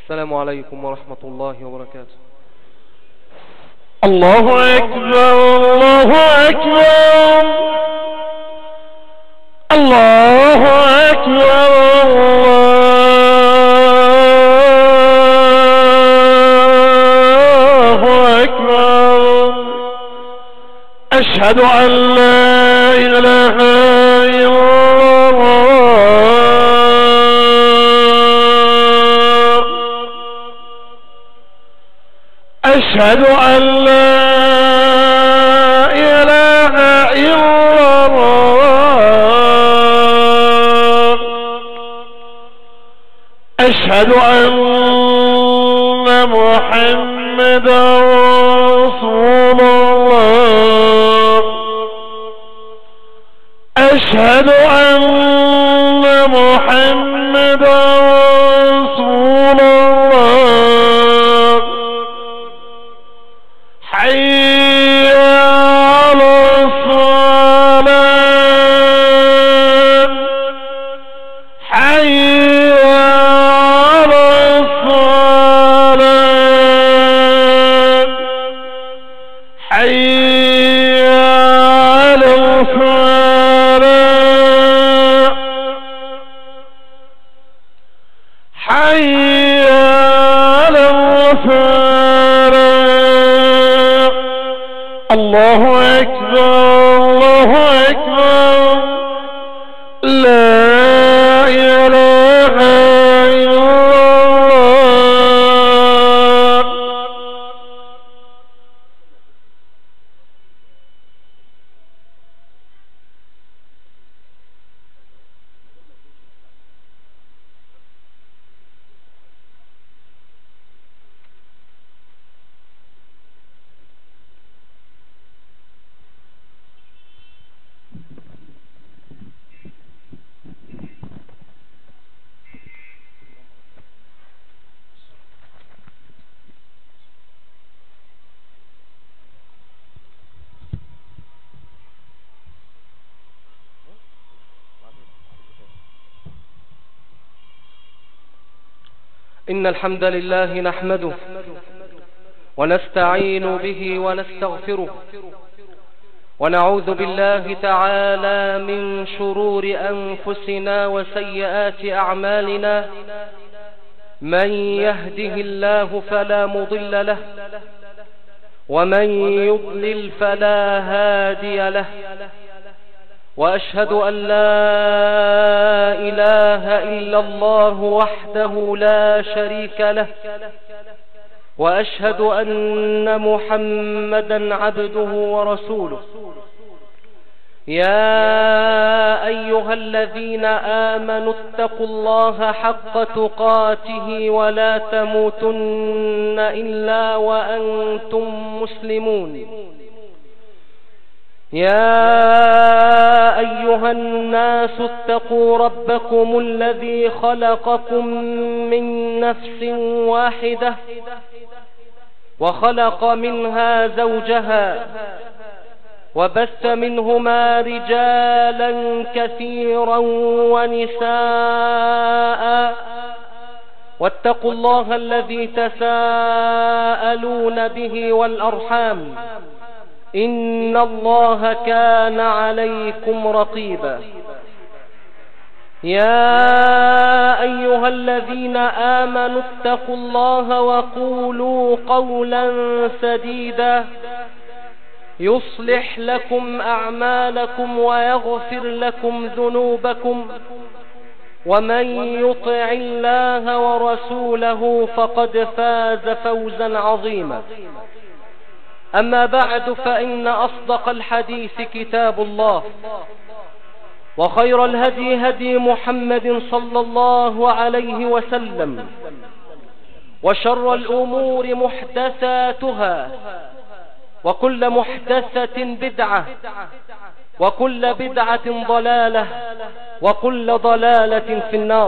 السلام عليكم ورحمة الله وبركاته. الله أكبر الله أكبر الله أكبر الله أكبر أشهد أن لا إله إلا الله أشهد أن لا إله إلا الله أشهد أن محمدا رسول الله أشهد أن محمدا رسول الله حي على الصلاة حي على الصلاة حي على الصلاة حي على الصلاة الله أكبر الله أكبر لا إله إلا الله. إن الحمد لله نحمده ونستعين به ونستغفره ونعوذ بالله تعالى من شرور أنفسنا وسيئات أعمالنا. من يهده الله فلا مضل له ومن يضلل فلا هادي له، وأشهد أن لا إله إلا الله وحده لا شريك له، وأشهد أن محمدا عبده ورسوله. يا أيها الذين آمنوا اتقوا الله حق تقاته ولا تموتن إلا وأنتم مسلمون. يا أيها الناس اتقوا ربكم الذي خلقكم من نفس واحدة وخلق منها زوجها وبث منهما رجالا كثيرا ونساء، واتقوا الله الذي تساءلون به والأرحام إن الله كان عليكم رقيبا. يا أيها الذين آمنوا اتقوا الله وقولوا قولا سديدا يصلح لكم أعمالكم ويغفر لكم ذنوبكم، ومن يطع الله ورسوله فقد فاز فوزا عظيما. أما بعد، فإن أصدق الحديث كتاب الله، وخير الهدي هدي محمد صلى الله عليه وسلم، وشر الأمور محدثاتها، وكل محدثة بدعة، وكل بدعة ضلالة، وكل ضلالة في النار.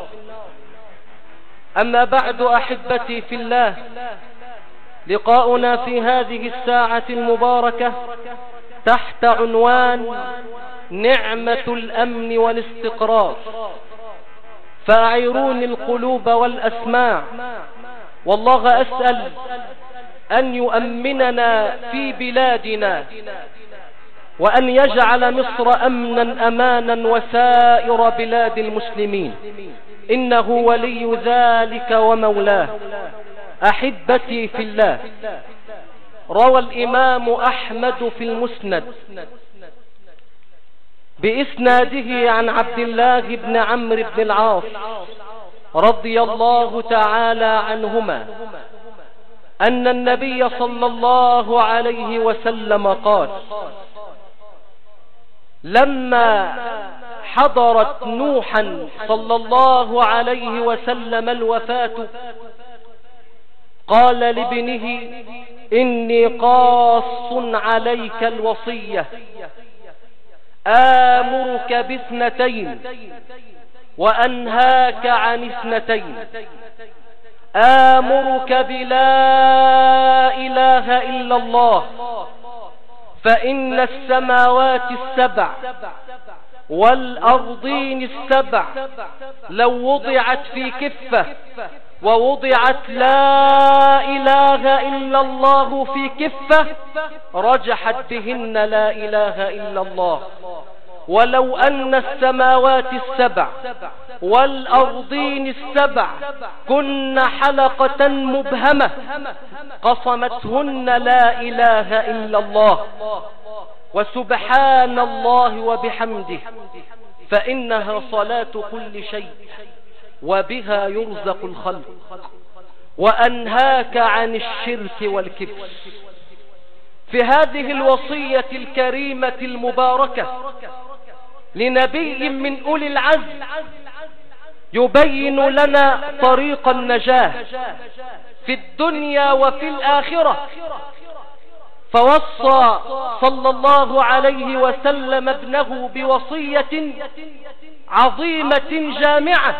أما بعد، أحبتي في الله، لقاؤنا في هذه الساعة المباركة تحت عنوان نعمة الأمن والاستقرار. فأعيروني القلوب والأسماع. والله أسأل أن يؤمننا في بلادنا، وأن يجعل مصر أمنا أمانا وسائر بلاد المسلمين، إنه ولي ذلك ومولاه. أحبتي في الله، روى الإمام أحمد في المسند بإسناده عن عبد الله بن عمرو بن العاص رضي الله تعالى عنهما أن النبي صلى الله عليه وسلم قال: لما حضرت نوحا صلى الله عليه وسلم الوفاة قال لابنه: إني قاص عليك الوصية، آمرك باثنتين وأنهاك عن اثنتين، آمرك بلا إله إلا الله، فإن السماوات السبع والأرضين السبع لو وضعت في كفة ووضعت لا إله إلا الله في كفة رجحت بهن لا إله إلا الله، ولو أن السماوات السبع والأرضين السبع كن حلقة مبهمة قصمتهن لا إله إلا الله وسبحان الله وبحمده، فإنها صلاة كل شيء وبها يرزق الخلق، وأنهاك عن الشرك والكفر. في هذه الوصية الكريمة المباركة لنبي من أولي العزم يبين لنا طريق النجاة في الدنيا وفي الآخرة، فوصى صلى الله عليه وسلم ابنه بوصية عظيمة جامعة،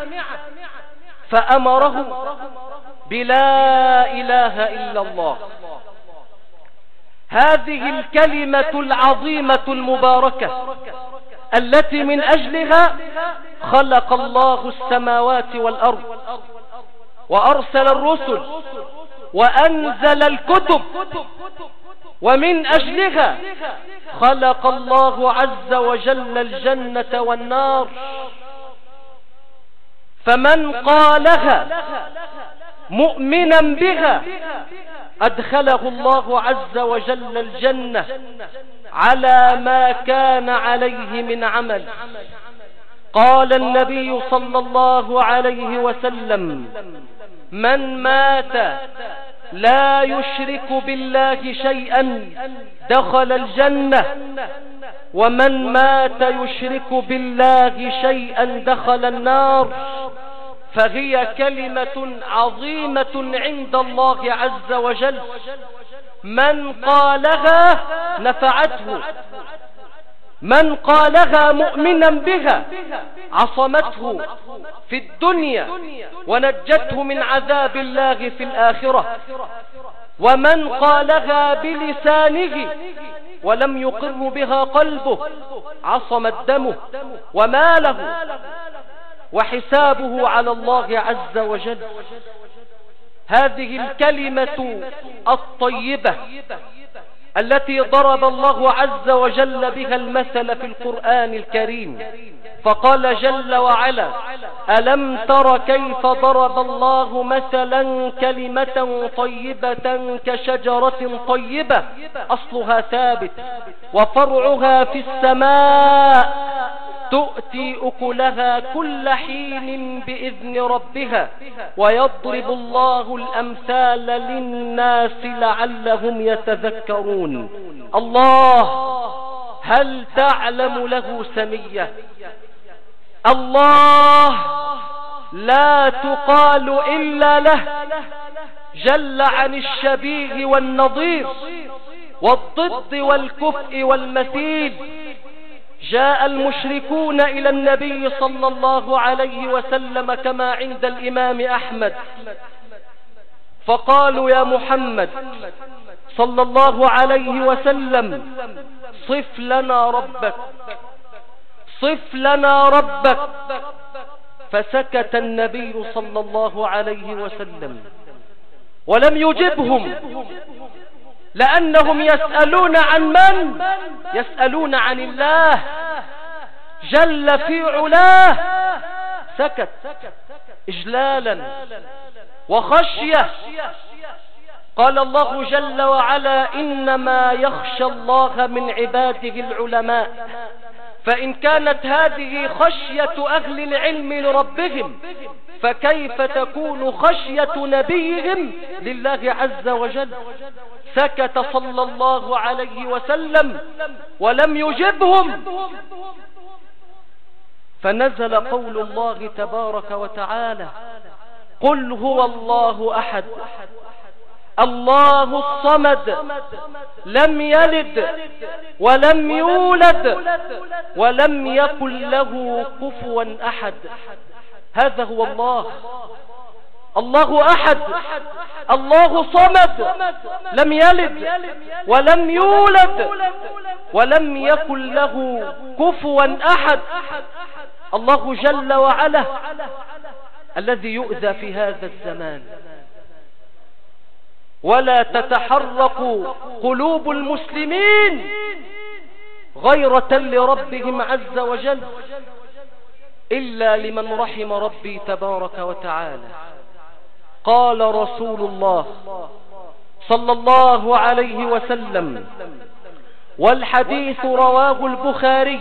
فأمره بلا إله إلا الله. هذه الكلمة العظيمة المباركة التي من أجلها خلق الله السماوات والأرض وأرسل الرسل وأنزل الكتب، ومن أجلها خلق الله عز وجل الجنة والنار. فمن قالها مؤمنا بها أدخله الله عز وجل الجنة على ما كان عليه من عمل. قال النبي صلى الله عليه وسلم: من مات لا يشرك بالله شيئا دخل الجنة، ومن مات يشرك بالله شيئا دخل النار. فهي كلمة عظيمة عند الله عز وجل، من قالها نفعته، من قالها مؤمنا بها عصمته في الدنيا ونجته من عذاب الله في الآخرة، ومن قالها بلسانه ولم يقر بها قلبه عصمت دمه وماله وحسابه على الله عز وجل. هذه الكلمة الطيبة التي ضرب الله عز وجل بها المثل في القرآن الكريم، فقال جل وعلا: ألم تر كيف ضرب الله مثلا كلمة طيبة كشجرة طيبة أصلها ثابت وفرعها في السماء تؤتي أكلها كل حين بإذن ربها ويضرب الله الأمثال للناس لعلهم يتذكرون. الله هل تعلم له سمية؟ الله لا تقال إلا له، جل عن الشبيه والنظير والضد والكفء والمثيل. جاء المشركون إلى النبي صلى الله عليه وسلم كما عند الإمام أحمد، فقالوا: يا محمد صلى الله عليه وسلم صف لنا ربك، صف لنا ربك. فسكت النبي صلى الله عليه وسلم ولم يجبهم، لأنهم يسألون عن من؟ يسألون عن الله جل في علاه. سكت إجلالا وخشية. قال الله جل وعلا: إنما يخشى الله من عباده العلماء. فإن كانت هذه خشية أهل العلم لربهم، فكيف تكون خشية نبيهم لله عز وجل؟ سكت صلى الله عليه وسلم ولم يجبهم، فنزل قول الله تبارك وتعالى: قل هو الله أحد الله الصمد لم يلد ولم يولد ولم يكن له كفوا أحد. هذا هو الله، الله أحد الله صمد لم يلد ولم يولد ولم يكن له كفوا أحد. الله جل وعلا الذي يؤذى في هذا الزمان. ولا تتحرك قلوب المسلمين غيرة لربهم عز وجل إلا لمن رحم ربي تبارك وتعالى. قال رسول الله صلى الله عليه وسلم، والحديث رواه البخاري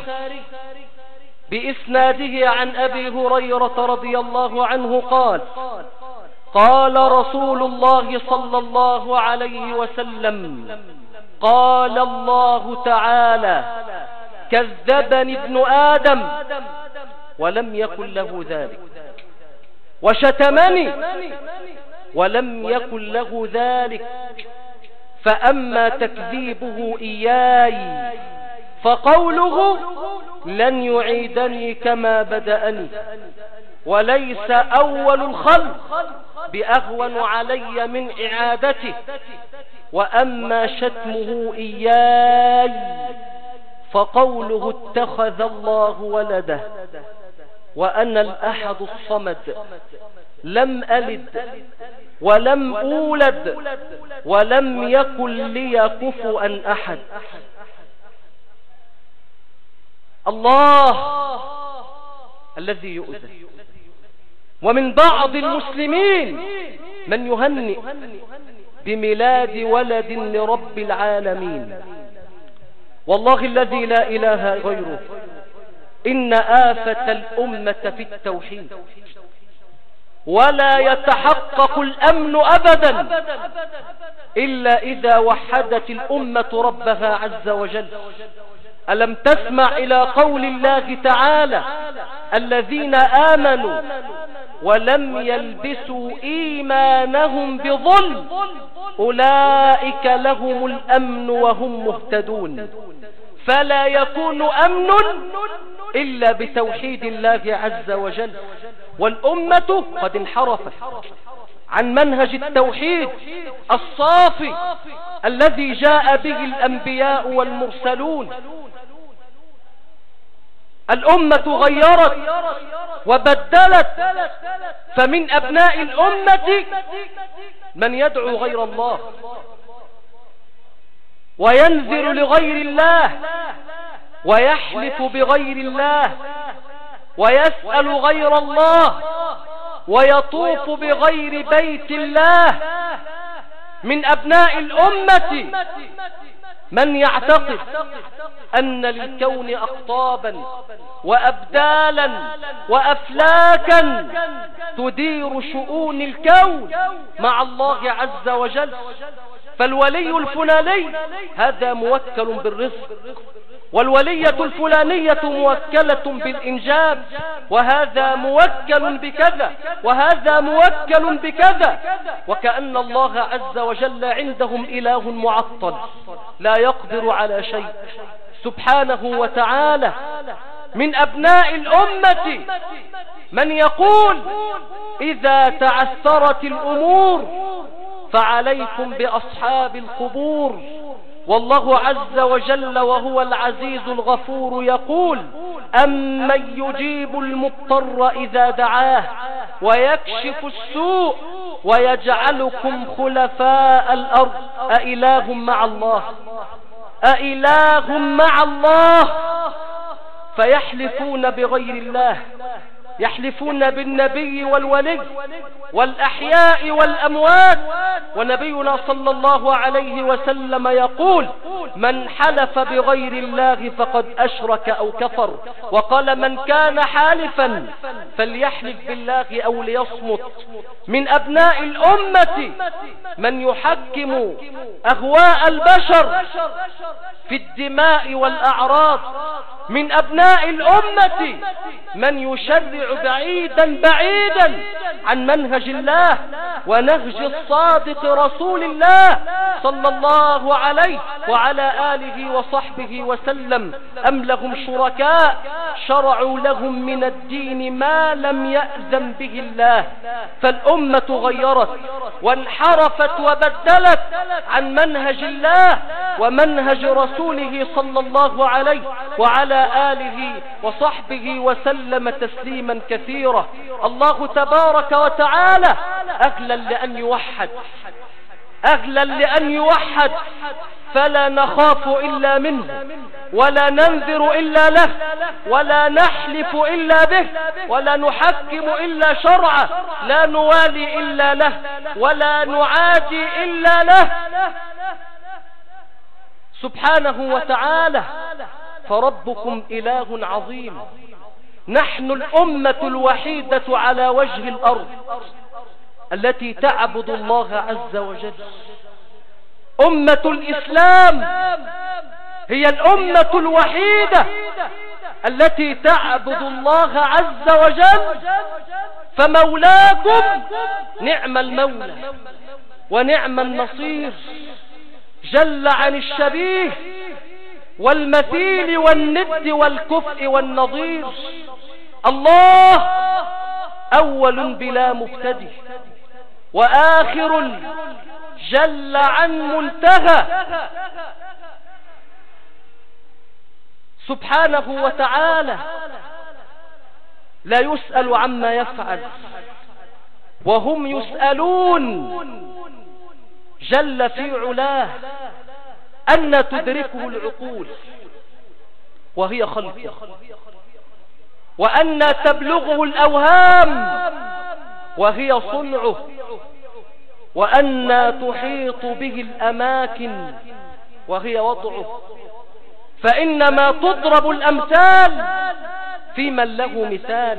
بإسناده عن أبي هريرة رضي الله عنه قال: قال رسول الله صلى الله عليه وسلم: قال الله تعالى: كذبني ابن آدم ولم يكن له ذلك، وشتمني ولم يكن له ذلك، فأما تكذيبه إياي فقوله: لن يعيدني كما بدأني، وليس أول الخلق بأهون علي من إعادته، وأما شتمه إياي فقوله: اتخذ الله ولده، وأنا الأحد الصمد لم ألد ولم أولد ولم يكن لي كفوا أحد. الله الذي يؤذى. ومن بعض المسلمين من يهنئ بميلاد ولد لرب العالمين. والله الذي لا إله غيره إن آفة الأمة في التوحيد، ولا يتحقق الأمن أبدا إلا إذا وحدت الأمة ربها عز وجل. ألم تسمع إلى قول الله تعالى: الذين آمنوا ولم يلبسوا إيمانهم بظلم أولئك لهم الأمن وهم مهتدون. فلا يكون أمن إلا بتوحيد الله عز وجل. والأمة قد انحرفت عن منهج التوحيد الصافي الذي جاء به الأنبياء والمرسلون. الأمة غيرت وبدلت، فمن أبناء الأمة من يدعو غير الله وينذر لغير الله ويحلف بغير الله ويسأل غير الله ويطوف بغير بيت الله. من أبناء الأمة من يعتقد أن للكون أقطابا وأبدالا وأفلاكا تدير شؤون الكون مع الله عز وجل. فالولي الفلاني هذا موكل بالرزق، والولية الفلانية موكلة بالإنجاب، وهذا موكل بكذا وهذا موكل بكذا، وكأن الله عز وجل عندهم إله معطل لا يقدر على شيء سبحانه وتعالى. من أبناء الأمة من يقول: إذا تعثرت الأمور فعليكم بأصحاب القبور. والله عز وجل وهو العزيز الغفور يقول: أمن يجيب المضطر إذا دعاه ويكشف السوء ويجعلكم خلفاء الأرض أإله مع الله أإله مع الله. فيحلفون بغير الله، يحلفون بالنبي والولي والأحياء والأموات. ونبينا صلى الله عليه وسلم يقول: من حلف بغير الله فقد أشرك أو كفر. وقال: من كان حالفا فليحلف بالله أو ليصمت. من أبناء الأمة من يحكم أهواء البشر في الدماء والأعراض. من أبناء الأمة من يشرع بعيدا عن منهج الله ونهج الصادق رسول الله صلى الله عليه وعلى آله وصحبه وسلم. أم لهم شركاء شرعوا لهم من الدين ما لم يأذن به الله. فالأمة غيرت وانحرفت وبدلت عن منهج الله ومنهج رسوله صلى الله عليه وعلى آله وصحبه وسلم تسليما كثيرا. الله تبارك وتعالى أغلى لأن يوحد فلا نخاف إلا منه ولا ننذر إلا له ولا نحلف إلا به ولا نحكم إلا شرعه، لا نوالي إلا له ولا نعادي إلا له سبحانه وتعالى. فربكم إله عظيم. نحن الأمة الوحيدة على وجه الأرض التي تعبد الله عز وجل. أمة الإسلام هي الأمة الوحيدة التي تعبد الله عز وجل. فمولاكم نعم المولى ونعم النصير، جل عن الشبيه والمثيل والند والكفء والنظير. الله أول بلا مبتدئ وآخر جل عن منتهى سبحانه وتعالى، لا يسأل عما يفعل وهم يسألون، جل في علاه أن تدركه العقول وهي خلقه، وأن تبلغه الأوهام وهي صنعه، وأن تحيط به الأماكن وهي وضعه. فإنما تضرب الأمثال في من له مثال،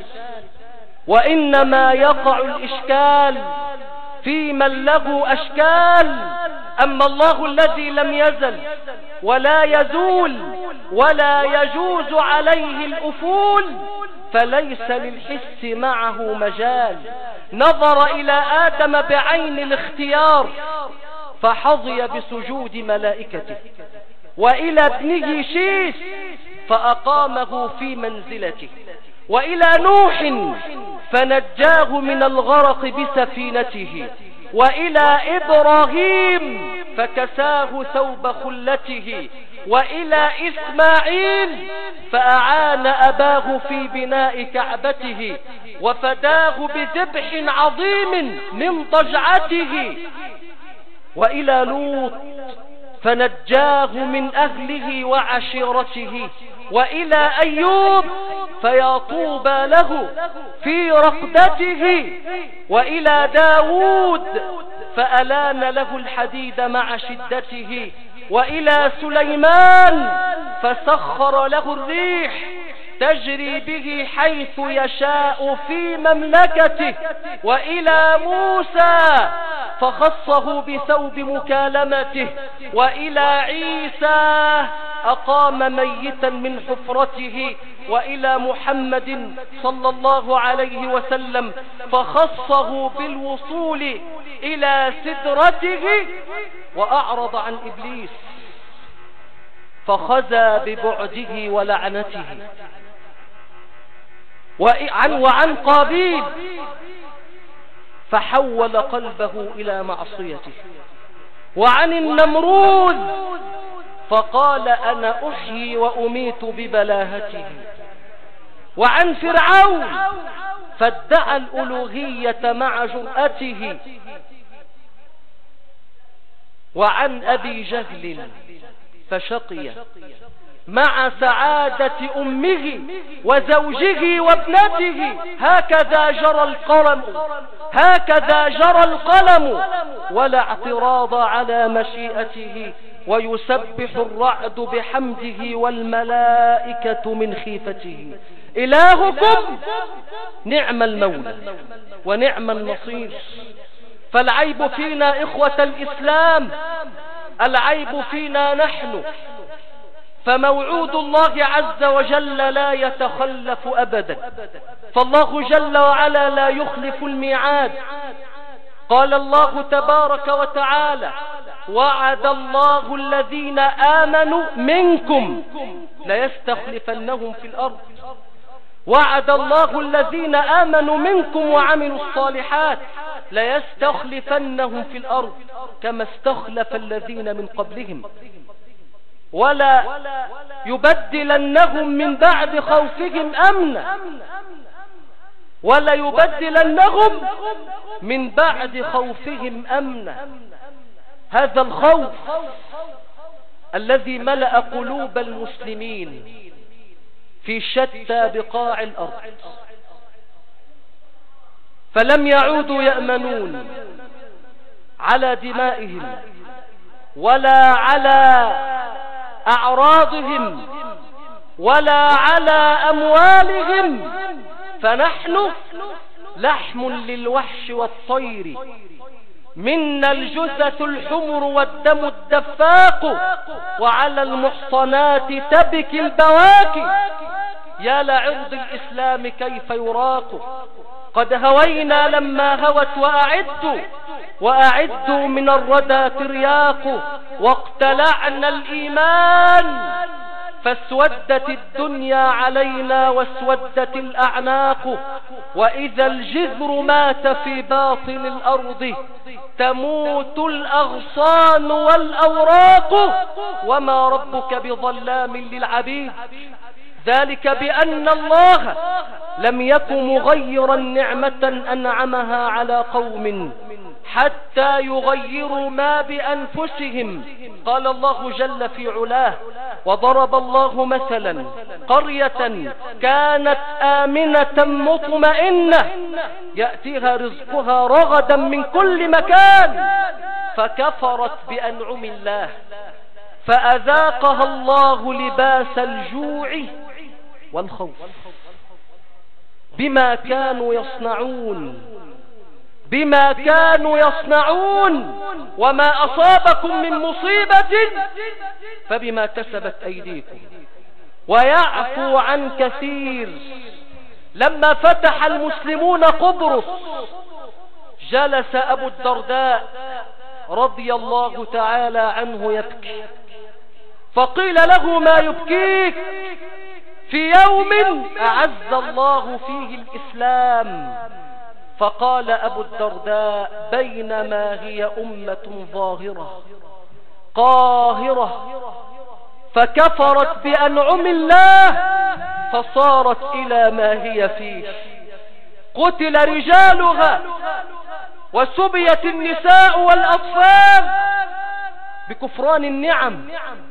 وإنما يقع الإشكال في من له أشكال. أما الله الذي لم يزل ولا يزول ولا يجوز عليه الأفول فليس للحس معه مجال. نظر إلى آدم بعين الاختيار فحظي بسجود ملائكته، وإلى ابنه شيث فأقامه في منزلته، وإلى نوح فنجاه من الغرق بسفينته، وإلى إبراهيم فكساه ثوب خلته، وإلى إسماعيل فأعان أباه في بناء كعبته وفداه بذبح عظيم من ضجعته، وإلى لوط فنجاه من أهله وعشيرته، وإلى أيوب فيا طوبى له في رقدته، وإلى داود فألان له الحديد مع شدته، وإلى سليمان فسخر له الريح تجري به حيث يشاء في مملكته، وإلى موسى فخصه بثوب مكالمته، وإلى عيسى أقام ميتا من حفرته، وإلى محمد صلى الله عليه وسلم فخصه بالوصول إلى سدرته، وأعرض عن إبليس فخزى ببعده ولعنته، وعن قابيل فحول قلبه إلى معصيته، وعن النمرود فقال أنا أحيي وأميت ببلاهته، وعن فرعون فادعى الألوهية مع جرأته، وعن أبي جهل فشقي مع سعادة أمه وزوجه وابنته. هكذا جرى القلم ولا اعتراض على مشيئته، ويسبح الرعد بحمده والملائكة من خيفته. إلهكم نعم المولى ونعم النصير. فالعيب فينا إخوة الإسلام، العيب فينا نحن، فموعود الله عز وجل لا يتخلف أبدا، فالله جل وعلا لا يخلف الميعاد. قال الله تبارك وتعالى: وعد الله الذين آمنوا منكم ليستخلفنهم في الأرض. وعد الله الذين آمنوا منكم وعملوا الصالحات ليستخلفنهم في الأرض كما استخلف الذين من قبلهم، ولا يبدلنهم من بعد خوفهم أمنا، ولا يبدلنهم من بعد خوفهم أمنا. هذا الخوف الذي ملأ قلوب المسلمين في شتى بقاع الأرض، فلم يعودوا يأمنون على دمائهم ولا على أعراضهم ولا على أموالهم، فنحن لحم للوحش والطير، منا الجثث الحمر والدم الدفاق، وعلى المحصنات تبكي البواكي. يا لعرض الإسلام كيف يراق، قد هوينا لما هوت وأعدوا من الردى ترياق، واقتلعنا الإيمان فاسودت الدنيا علينا واسودت الأعناق. وإذا الجذر مات في باطن الأرض تموت الأغصان والأوراق، وما ربك بظلام للعبيد. ذلك بأن الله لم يكن مغيرا نعمة أنعمها على قوم حتى يغيروا ما بأنفسهم. قال الله جل في علاه: وضرب الله مثلا قرية كانت آمنة مطمئنة يأتيها رزقها رغدا من كل مكان فكفرت بأنعم الله فأذاقها الله لباس الجوع والخوف بما كانوا يصنعون. وما أصابكم من مصيبة فبما كسبت أيديكم ويعفو عن كثير. لما فتح المسلمون قبرص جلس أبو الدرداء رضي الله تعالى عنه يبكي، فقيل له: ما يبكيك في يوم أعز الله فيه الإسلام؟ فقال أبو الدرداء: بينما هي أمة ظاهرة قاهرة فكفرت بأنعم الله فصارت إلى ما هي فيه، قتل رجالها وسبيت النساء والأطفال بكفران النعم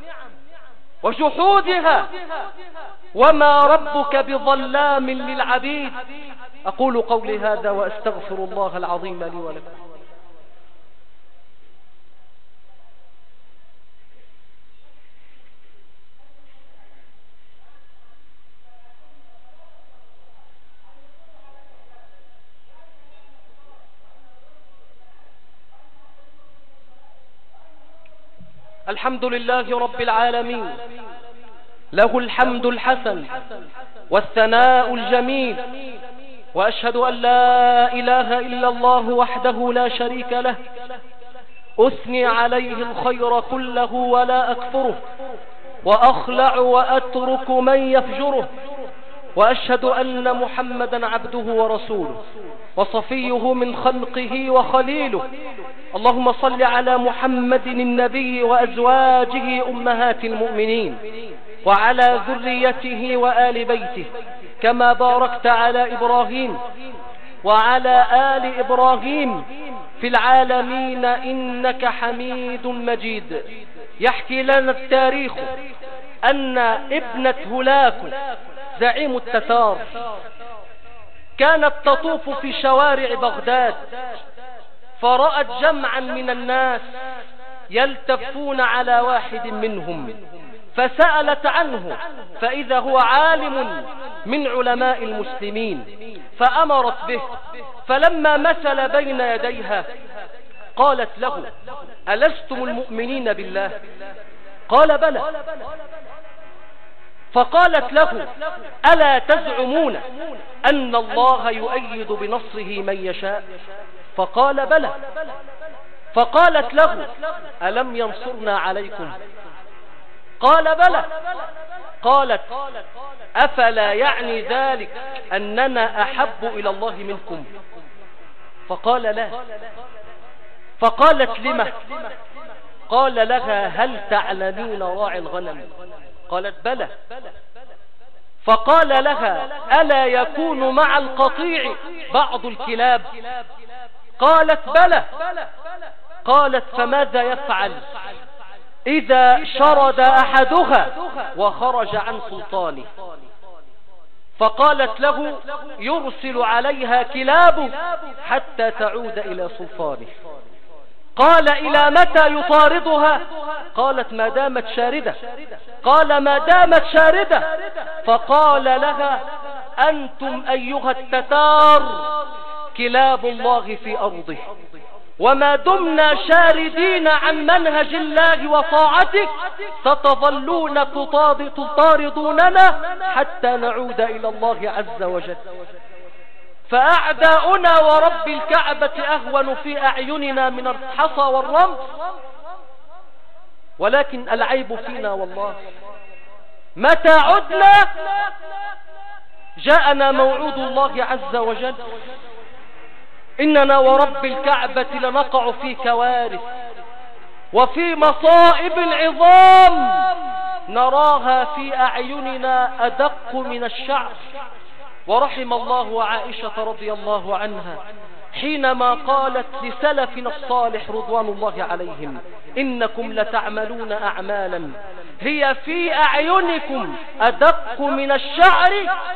وجحودها، وما ربك بظلام للعبيد. أقول قولي هذا وأستغفر الله العظيم لي ولكم. الحمد لله رب العالمين، له الحمد الحسن والثناء الجميل، وأشهد أن لا إله إلا الله وحده لا شريك له، أثني عليه الخير كله ولا أكفره، وأخلع وأترك من يفجره، وأشهد أن محمدا عبده ورسوله وصفيه من خلقه وخليله. اللهم صل على محمد النبي وأزواجه أمهات المؤمنين وعلى ذريته وآل بيته كما باركت على إبراهيم وعلى آل إبراهيم في العالمين إنك حميد مجيد. يحكي لنا التاريخ أن ابنة هولاكو زعيم التتار كانت تطوف في شوارع بغداد، فرأت جمعا من الناس يلتفون على واحد منهم، فسألت عنه، فإذا هو عالم من علماء المسلمين، فأمرت به. فلما مثل بين يديها قالت له: ألستم المؤمنين بالله؟ قال: بلى. فقالت له: ألا تزعمون أن الله يؤيد بنصره من يشاء؟ فقال: بلى. فقالت له: ألم ينصرنا عليكم؟ قال: بلى. قالت: أفلا يعني ذلك أننا أحب إلى الله منكم؟ فقال: لا. فقالت: لما؟ قال لها: هل تعلمين راعي الغنم؟ قالت: بلى. فقال لها: ألا يكون مع القطيع بعض الكلاب؟ قالت: بلى. قالت: فماذا يفعل إذا شرد أحدها وخرج عن سلطانه؟ فقالت له: يرسل عليها كلاب حتى تعود إلى سلطانه. قال: إلى متى يطاردها؟ قالت: ما دامت شاردة. قال: ما دامت شاردة. فقال لها: أنتم أيها التتار كلاب الله في أرضه، وما دمنا شاردين عن منهج الله وطاعته ستظلون تطاردوننا حتى نعود إلى الله عز وجل. فأعداؤنا ورب الكعبة أهون في أعيننا من الحصى والرمل، ولكن العيب فينا والله. متى عدنا جاءنا موعود الله عز وجل: إننا ورب الكعبة لنقع في كوارث وفي مصائب عظام نراها في أعيننا أدق من الشعر. ورحم الله عائشة رضي الله عنها حينما قالت لسلفنا الصالح رضوان الله عليهم: إنكم لتعملون أعمالا هي في أعينكم أدق من الشعر،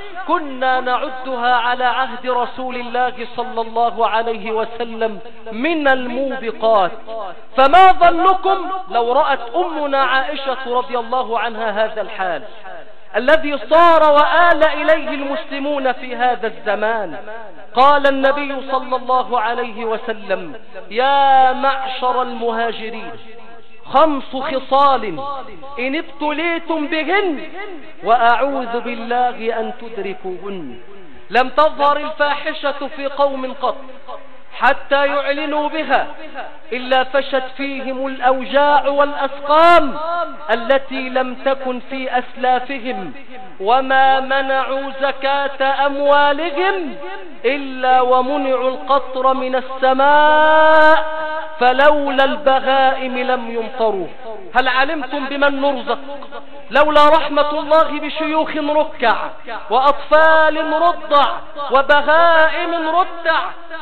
كنا نعدها على عهد رسول الله صلى الله عليه وسلم من الموبقات. فما ظنكم لو رأت أمنا عائشة رضي الله عنها هذا الحال الذي صار وآل إليه المسلمون في هذا الزمان؟ قال النبي صلى الله عليه وسلم: يا معشر المهاجرين 5 خصال إن ابتليتم بهن وأعوذ بالله أن تدركوهن. لم تظهر الفاحشة في قوم قط حتى يعلنوا بها إلا فشت فيهم الأوجاع والأسقام التي لم تكن في أسلافهم، وما منعوا زكاة أموالهم إلا ومنعوا القطر من السماء فلولا البهائم لم يمطروا. هل علمتم بمن نرزق لولا رحمة الله بشيوخ ركع وأطفال رضع وبهائم رتع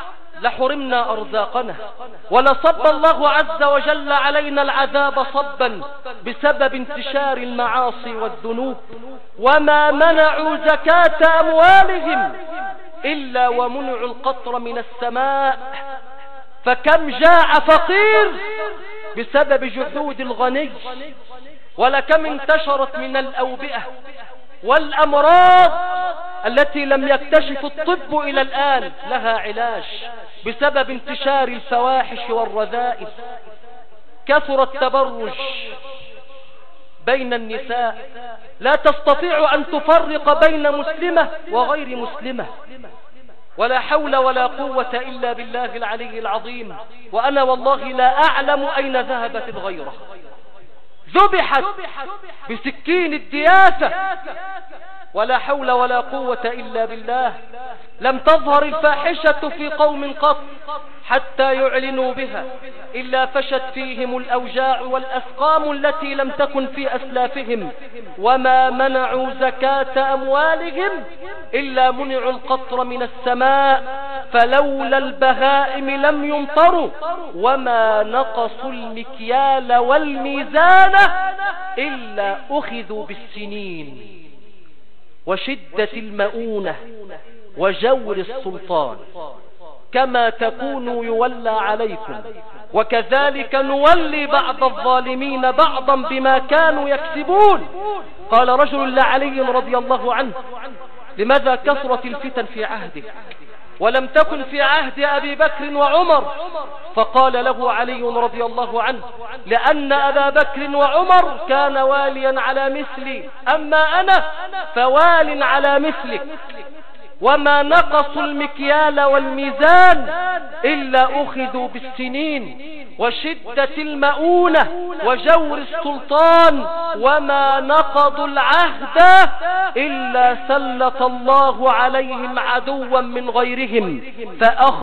لحرمنا أرزاقنا، ولصب الله عز وجل علينا العذاب صبا بسبب انتشار المعاصي والذنوب. وما منعوا زكاة أموالهم إلا ومنعوا القطر من السماء، فكم جاع فقير بسبب جحود الغني، ولكم انتشرت من الأوبئة والأمراض التي لم يكتشف الطب إلى الآن لها علاج بسبب انتشار الفواحش والرذائل. كثر التبرج بين النساء، لا تستطيع أن تفرق بين مسلمة وغير مسلمة، ولا حول ولا قوة إلا بالله العلي العظيم. وأنا والله لا أعلم أين ذهبت الغيرة. ذبحت بسكين الدياسة، ولا حول ولا قوة إلا بالله. لم تظهر الفاحشة في قوم قط حتى يعلنوا بها إلا فشت فيهم الأوجاع والأسقام التي لم تكن في أسلافهم، وما منعوا زكاة أموالهم إلا منعوا القطر من السماء، فلولا البهائم لم يمطروا، وما نقصوا المكيال والميزان إلا أخذوا بالسنين، وشدة المؤونة وجور السلطان. كما تكونوا يولى عليكم، وكذلك نولي بعض الظالمين بعضا بما كانوا يكسبون. قال رجل لعلي رضي الله عنه: لماذا كثرت الفتن في عهده ولم تكن في عهد أبي بكر وعمر؟ فقال له علي رضي الله عنه: لأن أبا بكر وعمر كان واليا على مثلي، أما أنا فوال على مثلك، وما نقصوا المكيال والميزان إلا أخذوا بالسنين، وشدة المؤونة وجور السلطان، وما نقضوا العهد إلا سلط الله عليهم عدوا من غيرهم